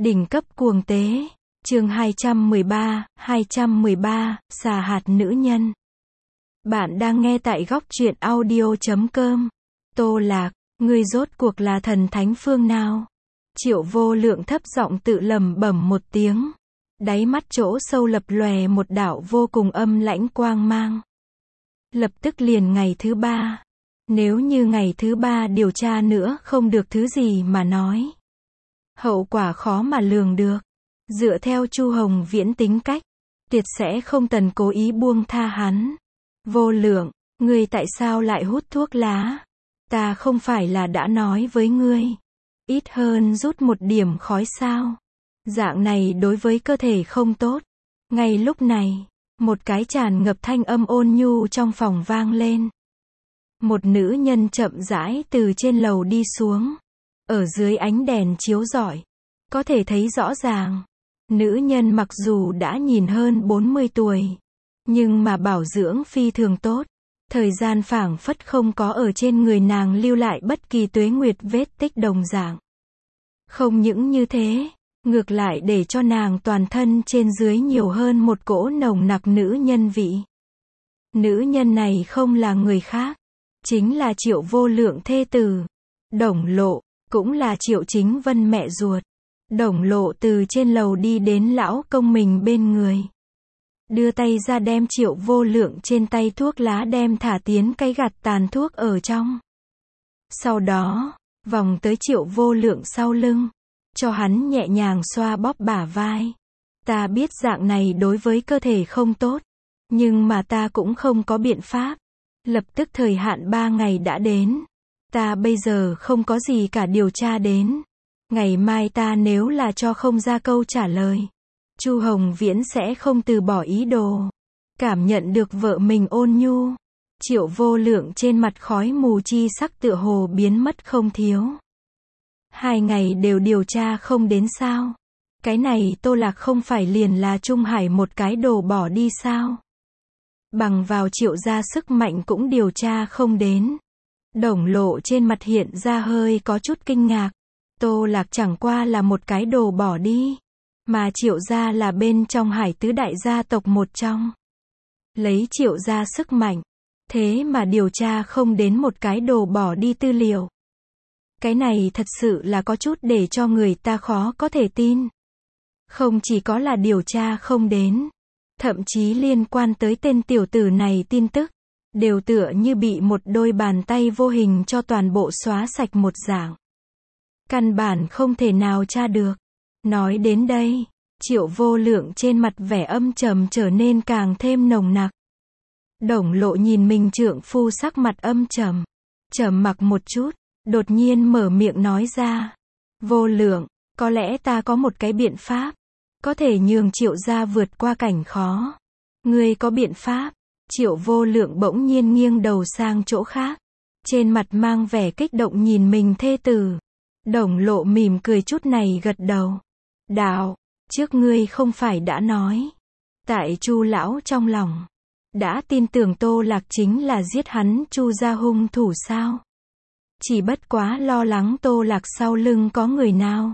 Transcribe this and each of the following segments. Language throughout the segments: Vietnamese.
Đỉnh cấp cuồng tế. Chương 213, xà hạt nữ nhân. Bạn đang nghe tại góc truyện audio.com. Tô Lạc, ngươi rốt cuộc là thần thánh phương nào? Triệu Vô Lượng thấp giọng tự lẩm bẩm một tiếng. Đáy mắt chỗ sâu lập lòe một đạo vô cùng âm lãnh quang mang. Lập tức liền ngày thứ ba. Nếu như ngày thứ ba điều tra nữa không được thứ gì mà nói, hậu quả khó mà lường được. Dựa theo Chu Hồng Viễn tính cách, tuyệt sẽ không tần cố ý buông tha hắn. Vô Lượng, ngươi tại sao lại hút thuốc lá? Ta không phải là đã nói với ngươi, ít hơn rút một điểm khói sao? Dạng này đối với cơ thể không tốt. Ngay lúc này, một cái tràn ngập thanh âm ôn nhu trong phòng vang lên. Một nữ nhân chậm rãi từ trên lầu đi xuống. Ở dưới ánh đèn chiếu rọi, có thể thấy rõ ràng. Nữ nhân mặc dù đã nhìn hơn 40 tuổi, nhưng mà bảo dưỡng phi thường tốt. Thời gian phảng phất không có ở trên người nàng lưu lại bất kỳ tuế nguyệt vết tích đồng dạng. Không những như thế, ngược lại để cho nàng toàn thân trên dưới nhiều hơn một cỗ nồng nặc nữ nhân vị. Nữ nhân này không là người khác, chính là Triệu Vô Lượng thê tử, Đồng Lộ, cũng là Triệu Chính Vân mẹ ruột. Đồng Lộ từ trên lầu đi đến lão công mình bên người, đưa tay ra đem Triệu Vô Lượng trên tay thuốc lá đem thả tiến cái gạt tàn thuốc ở trong. Sau đó, vòng tới Triệu Vô Lượng sau lưng, cho hắn nhẹ nhàng xoa bóp bả vai. Ta biết dạng này đối với cơ thể không tốt, nhưng mà ta cũng không có biện pháp. Lập tức thời hạn 3 ngày đã đến. Ta bây giờ không có gì cả điều tra đến. Ngày mai ta nếu là cho không ra câu trả lời, Chu Hồng Viễn sẽ không từ bỏ ý đồ. Cảm nhận được vợ mình ôn nhu, Triệu Vô Lượng trên mặt khói mù chi sắc tựa hồ biến mất không thiếu. 2 ngày đều điều tra không đến sao? Cái này Tô Lạc không phải liền là Trung Hải một cái đồ bỏ đi sao? Bằng vào Triệu gia sức mạnh cũng điều tra không đến. Đồng Lộ trên mặt hiện ra hơi có chút kinh ngạc. Tô Lạc chẳng qua là một cái đồ bỏ đi, mà Triệu gia là bên trong Hải tứ đại gia tộc một trong. Lấy Triệu gia sức mạnh, thế mà điều tra không đến một cái đồ bỏ đi tư liệu. Cái này thật sự là có chút để cho người ta khó có thể tin. Không chỉ có là điều tra không đến, thậm chí liên quan tới tên tiểu tử này tin tức, đều tựa như bị một đôi bàn tay vô hình cho toàn bộ xóa sạch một dạng. Căn bản không thể nào tra được. Nói đến đây, Triệu Vô Lượng trên mặt vẻ âm trầm trở nên càng thêm nồng nặc. Đồng Lộ nhìn mình trượng phu sắc mặt âm trầm, trầm mặc một chút, đột nhiên mở miệng nói ra. Vô Lượng, có lẽ ta có một cái biện pháp, có thể nhường Triệu gia vượt qua cảnh khó. Ngươi có biện pháp? Triệu Vô Lượng bỗng nhiên nghiêng đầu sang chỗ khác, trên mặt mang vẻ kích động nhìn mình thê tử. Đồng Lộ mỉm cười chút này gật đầu. Đạo, trước ngươi không phải đã nói, tại Chu lão trong lòng, đã tin tưởng Tô Lạc chính là giết hắn Chu gia hung thủ sao? Chỉ bất quá lo lắng Tô Lạc sau lưng có người nào,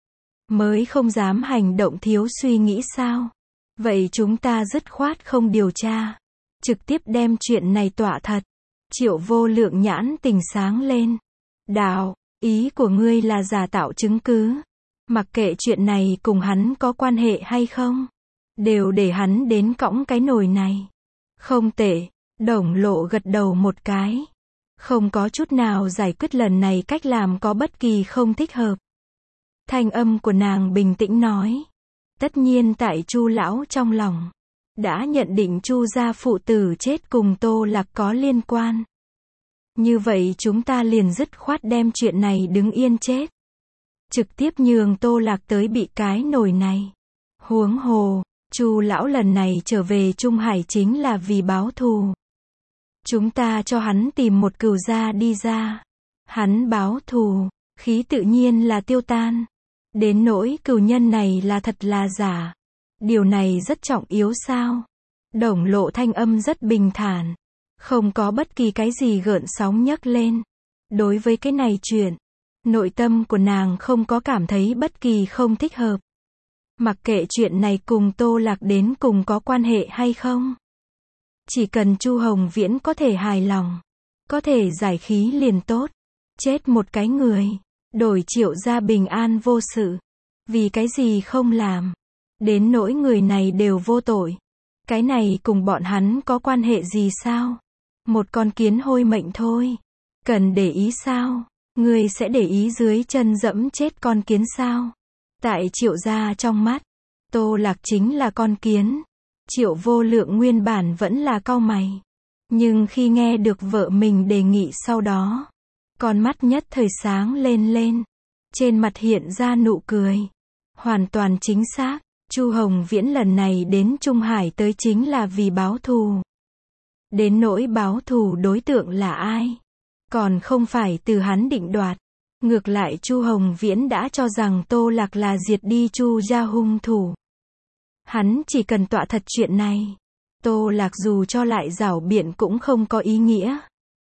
mới không dám hành động thiếu suy nghĩ sao? Vậy chúng ta dứt khoát không điều tra, trực tiếp đem chuyện này tọa thật. Triệu Vô Lượng nhãn tình sáng lên. Đạo, ý của ngươi là giả tạo chứng cứ, mặc kệ chuyện này cùng hắn có quan hệ hay không, đều để hắn đến cõng cái nồi này. Không tệ. Đồng Lộ gật đầu một cái, không có chút nào giải quyết lần này cách làm có bất kỳ không thích hợp. Thanh âm của nàng bình tĩnh nói. Tất nhiên tại Chu lão trong lòng, đã nhận định Chu gia phụ tử chết cùng Tô Lạc có liên quan. Như vậy chúng ta liền dứt khoát đem chuyện này đứng yên chết. Trực tiếp nhường Tô Lạc tới bị cái nồi này. Huống hồ, Chu lão lần này trở về Trung Hải chính là vì báo thù. Chúng ta cho hắn tìm một cừu gia đi ra. Hắn báo thù, khí tự nhiên là tiêu tan. Đến nỗi cừu nhân này là thật là giả, điều này rất trọng yếu sao? Đồng Lộ thanh âm rất bình thản, không có bất kỳ cái gì gợn sóng nhấc lên. Đối với cái này chuyện, Nội tâm của nàng không có cảm thấy bất kỳ không thích hợp. Mặc kệ chuyện này cùng Tô Lạc đến cùng có quan hệ hay không. Chỉ cần Chu Hồng Viễn có thể hài lòng, có thể giải khí liền tốt. Chết một cái người, đổi Triệu gia bình an vô sự. Vì cái gì không làm? Đến nỗi người này đều vô tội. Cái này cùng bọn hắn có quan hệ gì sao? Một con kiến hôi mệnh thôi. Cần để ý sao? Ngươi sẽ để ý dưới chân dẫm chết con kiến sao? Tại Triệu gia trong mắt, Tô Lạc chính là con kiến. Triệu Vô Lượng nguyên bản vẫn là cau mày. Nhưng khi nghe được vợ mình đề nghị sau đó, con mắt nhất thời sáng lên lên. Trên mặt hiện ra nụ cười. Hoàn toàn chính xác, Chu Hồng Viễn lần này đến Trung Hải tới chính là vì báo thù. Đến nỗi báo thù đối tượng là ai? Còn không phải từ hắn định đoạt. Ngược lại Chu Hồng Viễn đã cho rằng Tô Lạc là diệt đi Chu gia hung thủ. Hắn chỉ cần tọa thật chuyện này. Tô Lạc dù cho lại giảo biện cũng không có ý nghĩa.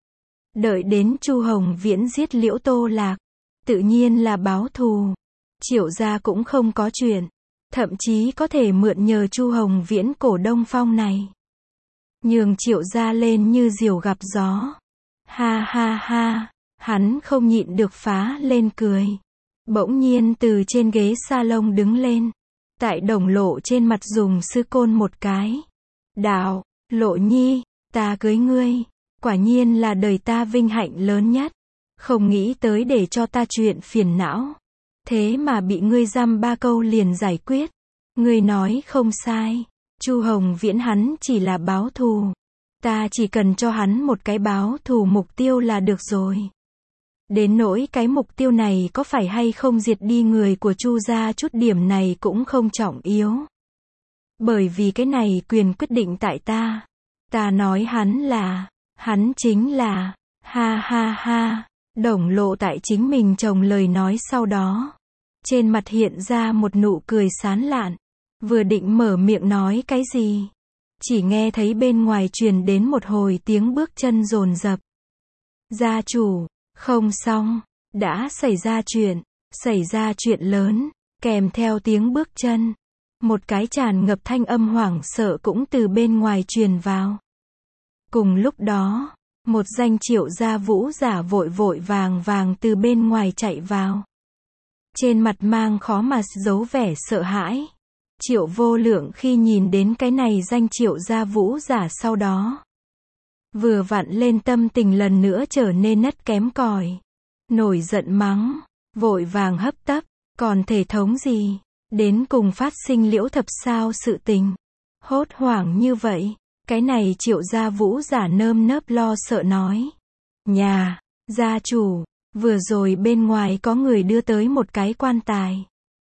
Đợi đến Chu Hồng Viễn giết Liễu Tô Lạc, tự nhiên là báo thù. Triệu gia cũng không có chuyện. Thậm chí có thể mượn nhờ Chu Hồng Viễn cổ Đông Phong này. Nhường Triệu gia lên như diều gặp gió. Ha ha ha, hắn không nhịn được phá lên cười. Bỗng nhiên từ trên ghế salon đứng lên. Tại Đồng Lộ trên mặt dùng sư côn một cái. Đạo, Lộ Nhi, ta cưới ngươi. Quả nhiên là đời ta vinh hạnh lớn nhất. Không nghĩ tới để cho ta chuyện phiền não. Thế mà bị ngươi dăm ba câu liền giải quyết. Ngươi nói không sai. Chu Hồng Viễn hắn chỉ là báo thù. Ta chỉ cần cho hắn một cái báo thù mục tiêu là được rồi. Đến nỗi cái mục tiêu này có phải hay không diệt đi người của Chu gia chút điểm này cũng không trọng yếu. Bởi vì cái này quyền quyết định tại ta. Ta nói hắn chính là, ha ha ha, Đồng Lộ tại chính mình chồng lời nói sau đó. Trên mặt hiện ra một nụ cười sán lạn. Vừa định mở miệng nói cái gì. Chỉ nghe thấy bên ngoài truyền đến một hồi tiếng bước chân dồn dập. Gia chủ, không xong, đã xảy ra chuyện lớn, kèm theo tiếng bước chân. Một cái tràn ngập thanh âm hoảng sợ cũng từ bên ngoài truyền vào. Cùng lúc đó, một danh Triệu gia vũ giả vội vội vàng vàng từ bên ngoài chạy vào. Trên mặt mang khó mà giấu vẻ sợ hãi. Triệu Vô Lượng khi nhìn đến cái này danh Triệu gia vũ giả sau đó. Vừa vặn lên tâm tình lần nữa trở nên nất kém cỏi. Nổi giận mắng, vội vàng hấp tấp, còn thể thống gì, đến cùng phát sinh Liễu Thập sao sự tình. Hốt hoảng như vậy, cái này Triệu gia vũ giả nơm nớp lo sợ nói. Nhà, gia chủ, vừa rồi bên ngoài có người đưa tới một cái quan tài.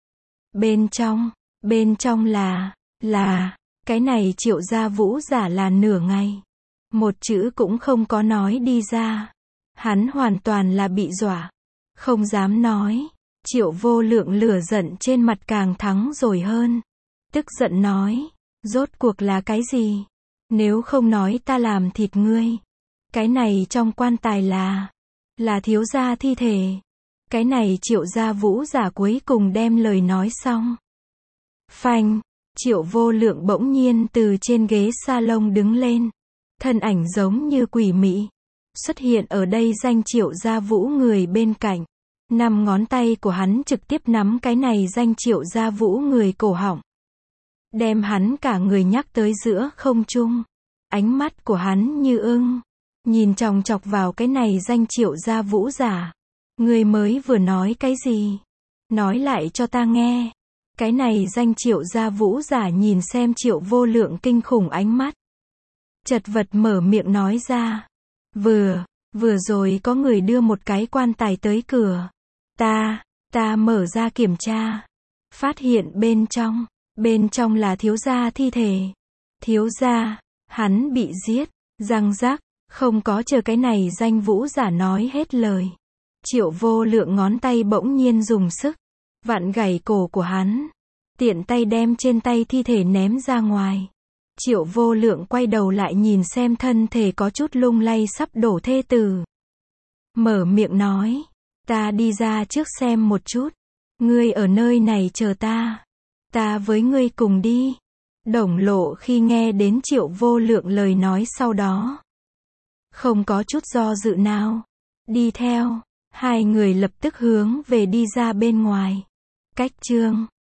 Bên trong là, cái này Triệu gia vũ giả là nửa ngày. Một chữ cũng không có nói đi ra. Hắn hoàn toàn là bị dọa. Không dám nói. Triệu Vô Lượng lửa giận trên mặt càng thắng rồi hơn. Tức giận nói. Rốt cuộc là cái gì? Nếu không nói ta làm thịt ngươi. Cái này trong quan tài là thiếu gia thi thể. Cái này Triệu gia vũ giả cuối cùng đem lời nói xong. Phanh, Triệu Vô Lượng bỗng nhiên từ trên ghế salon đứng lên. Thân ảnh giống như quỷ mị. Xuất hiện ở đây danh Triệu gia vũ người bên cạnh. 5 ngón tay của hắn trực tiếp nắm cái này danh Triệu gia vũ người cổ họng. Đem hắn cả người nhắc tới giữa không trung. Ánh mắt của hắn như ưng. Nhìn chòng chọc vào cái này danh Triệu gia vũ giả. Người mới vừa nói cái gì? Nói lại cho ta nghe. Cái này danh Triệu gia vũ giả nhìn xem Triệu Vô Lượng kinh khủng ánh mắt. Chật vật mở miệng nói ra. Vừa rồi có người đưa một cái quan tài tới cửa. Ta mở ra kiểm tra. Phát hiện bên trong là thiếu gia thi thể. Thiếu gia, hắn bị giết, răng rắc, không có chờ cái này danh vũ giả nói hết lời. Triệu Vô Lượng ngón tay bỗng nhiên dùng sức, vặn gãy cổ của hắn. Tiện tay đem trên tay thi thể ném ra ngoài. Triệu Vô Lượng quay đầu lại nhìn xem thân thể có chút lung lay sắp đổ thê tử. Mở miệng nói, Ta đi ra trước xem một chút. Ngươi ở nơi này chờ ta. Ta với ngươi cùng đi. Đồng Lộ khi nghe đến Triệu Vô Lượng lời nói sau đó, không có chút do dự nào. Đi theo. Hai người lập tức hướng về đi ra bên ngoài. Cách chương